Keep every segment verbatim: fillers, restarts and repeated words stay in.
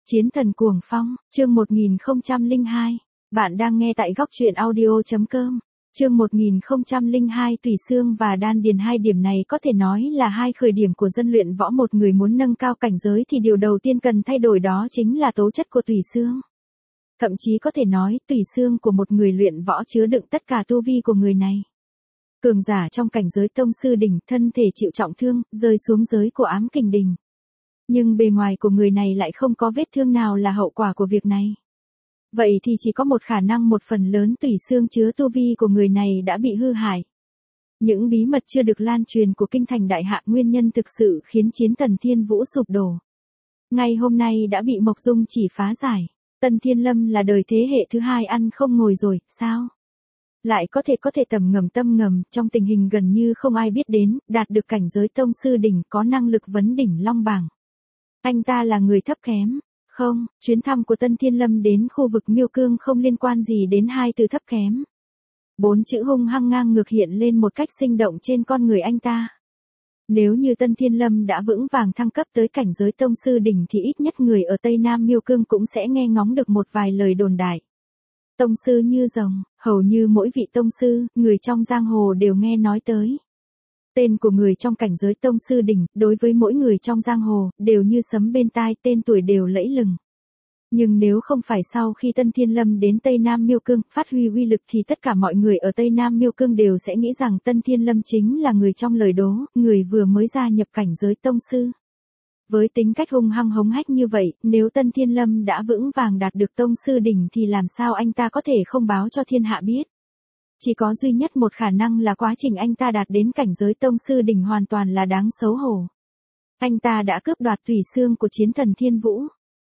Chiến thần cuồng phong, chương một nghìn không trăm lẻ hai. Bạn đang nghe tại góc truyện audio.com. Chương một nghìn không trăm lẻ hai tủy xương và đan điền, hai điểm này có thể nói là hai khởi điểm của dân luyện võ. Một người muốn nâng cao cảnh giới thì điều đầu tiên cần thay đổi đó chính là tố chất của tủy xương. Thậm chí có thể nói tủy xương của một người luyện võ chứa đựng tất cả tu vi của người này. Cường giả trong cảnh giới tông sư đỉnh, thân thể chịu trọng thương, rơi xuống giới của ám kình đỉnh. Nhưng bề ngoài của người này lại không có vết thương nào là hậu quả của việc này. Vậy thì chỉ có một khả năng, một phần lớn tủy xương chứa tu vi của người này đã bị hư hại. Những bí mật chưa được lan truyền của kinh thành đại hạ, nguyên nhân thực sự khiến chiến thần Thiên Vũ sụp đổ, ngày hôm nay đã bị Mộc Dung chỉ phá giải. Tân Thiên Lâm là đời thế hệ thứ hai ăn không ngồi rồi, sao? Lại có thể có thể tầm ngầm tâm ngầm, trong tình hình gần như không ai biết đến, đạt được cảnh giới tông sư đỉnh, có năng lực vấn đỉnh long bảng. Anh ta là người thấp kém. Không, chuyến thăm của Tân Thiên Lâm đến khu vực Miêu Cương không liên quan gì đến hai từ thấp kém. Bốn chữ hung hăng ngang ngược hiện lên một cách sinh động trên con người anh ta. Nếu như Tân Thiên Lâm đã vững vàng thăng cấp tới cảnh giới tông sư đỉnh thì ít nhất người ở Tây Nam Miêu Cương cũng sẽ nghe ngóng được một vài lời đồn đại. Tông sư như rồng, hầu như mỗi vị tông sư, người trong giang hồ đều nghe nói tới. Tên của người trong cảnh giới tông sư đỉnh, đối với mỗi người trong giang hồ, đều như sấm bên tai, tên tuổi đều lẫy lừng. Nhưng nếu không phải sau khi Tân Thiên Lâm đến Tây Nam Miêu Cương, phát huy uy lực thì tất cả mọi người ở Tây Nam Miêu Cương đều sẽ nghĩ rằng Tân Thiên Lâm chính là người trong lời đố, người vừa mới gia nhập cảnh giới tông sư. Với tính cách hung hăng hống hách như vậy, nếu Tân Thiên Lâm đã vững vàng đạt được tông sư đỉnh thì làm sao anh ta có thể không báo cho thiên hạ biết. Chỉ có duy nhất một khả năng là quá trình anh ta đạt đến cảnh giới tông sư đỉnh hoàn toàn là đáng xấu hổ. Anh ta đã cướp đoạt tủy xương của chiến thần Thiên Vũ.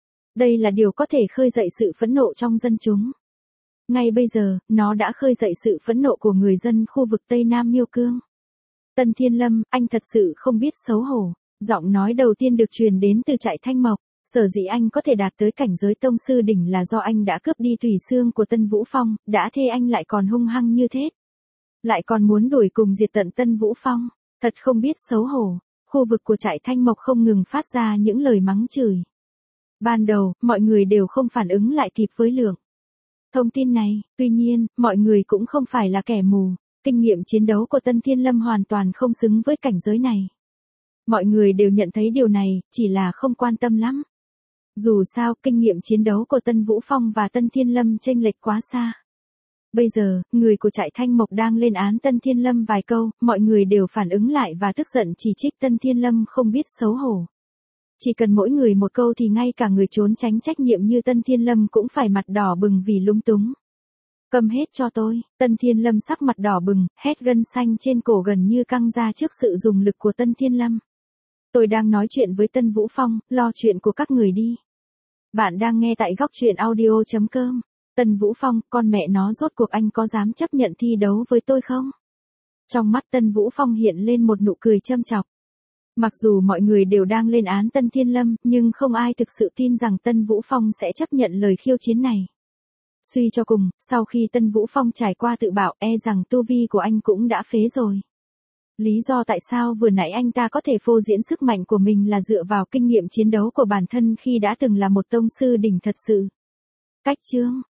Đây là điều có thể khơi dậy sự phẫn nộ trong dân chúng. Ngay bây giờ, nó đã khơi dậy sự phẫn nộ của người dân khu vực Tây Nam Miêu Cương. Tân Thiên Lâm, anh thật sự không biết xấu hổ. Giọng nói đầu tiên được truyền đến từ trại Thanh Mộc. Sở dĩ anh có thể đạt tới cảnh giới tông sư đỉnh là do anh đã cướp đi tủy xương của Tân Vũ Phong, đã thế anh lại còn hung hăng như thế. Lại còn muốn đuổi cùng diệt tận Tân Vũ Phong, thật không biết xấu hổ. Khu vực của trại Thanh Mộc không ngừng phát ra những lời mắng chửi. Ban đầu, mọi người đều không phản ứng lại kịp với lượng thông tin này, tuy nhiên, mọi người cũng không phải là kẻ mù. Kinh nghiệm chiến đấu của Tân Thiên Lâm hoàn toàn không xứng với cảnh giới này. Mọi người đều nhận thấy điều này, chỉ là không quan tâm lắm. Dù sao, kinh nghiệm chiến đấu của Tân Vũ Phong và Tân Thiên Lâm chênh lệch quá xa. Bây giờ, người của trại Thanh Mộc đang lên án Tân Thiên Lâm vài câu, mọi người đều phản ứng lại và tức giận chỉ trích Tân Thiên Lâm không biết xấu hổ. Chỉ cần mỗi người một câu thì ngay cả người trốn tránh trách nhiệm như Tân Thiên Lâm cũng phải mặt đỏ bừng vì lúng túng. Câm hết cho tôi, Tân Thiên Lâm sắc mặt đỏ bừng, hét, gân xanh trên cổ gần như căng ra trước sự dùng lực của Tân Thiên Lâm. Tôi đang nói chuyện với Tân Vũ Phong, lo chuyện của các người đi. Bạn đang nghe tại góc truyện audio.com. Tân Vũ Phong, con mẹ nó, rốt cuộc anh có dám chấp nhận thi đấu với tôi không? Trong mắt Tân Vũ Phong hiện lên một nụ cười châm chọc. Mặc dù mọi người đều đang lên án Tân Thiên Lâm, nhưng không ai thực sự tin rằng Tân Vũ Phong sẽ chấp nhận lời khiêu chiến này. Suy cho cùng, sau khi Tân Vũ Phong trải qua tự bạo, e rằng tu vi của anh cũng đã phế rồi. Lý do tại sao vừa nãy anh ta có thể phô diễn sức mạnh của mình là dựa vào kinh nghiệm chiến đấu của bản thân khi đã từng là một tông sư đỉnh thật sự. Cách chương,